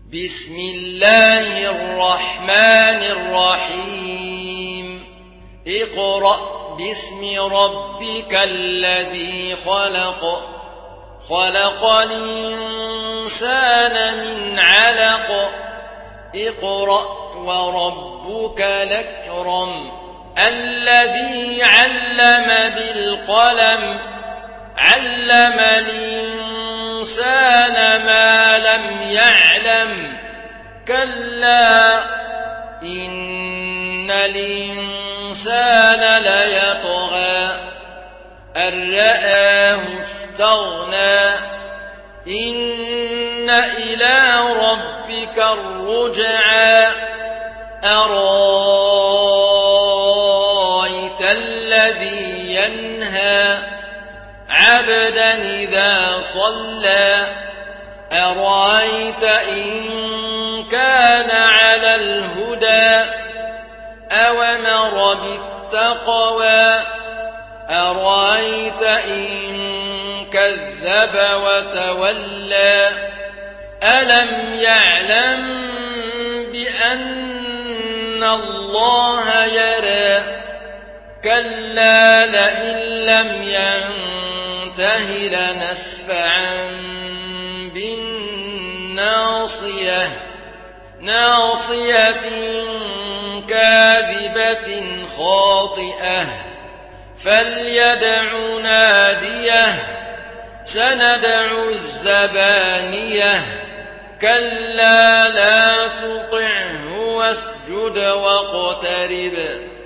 بسم الله الرحمن الرحيم اقرأ باسم ربك الذي خلق خلق الإنسان من علق اقرأ وربك الأكرم الذي علم بالقلم علم الإنسان ما لم يعلم كلا إن الإنسان ليطغى أن رآه استغنى إن إلى ربك الرجعى أرأيت الذي ينهى عبدا إذا صلى أرأيت إن كان على الهدى أوامر بالتقوى أرأيت إن كذب وتولى ألم يعلم بأن الله يرى كلا لئن لم ينته لنسفعا بالناصية ناصية كاذبة خاطئة فليدع ناديه سندع الزبانية كلا لا تطعه واسجد واقترب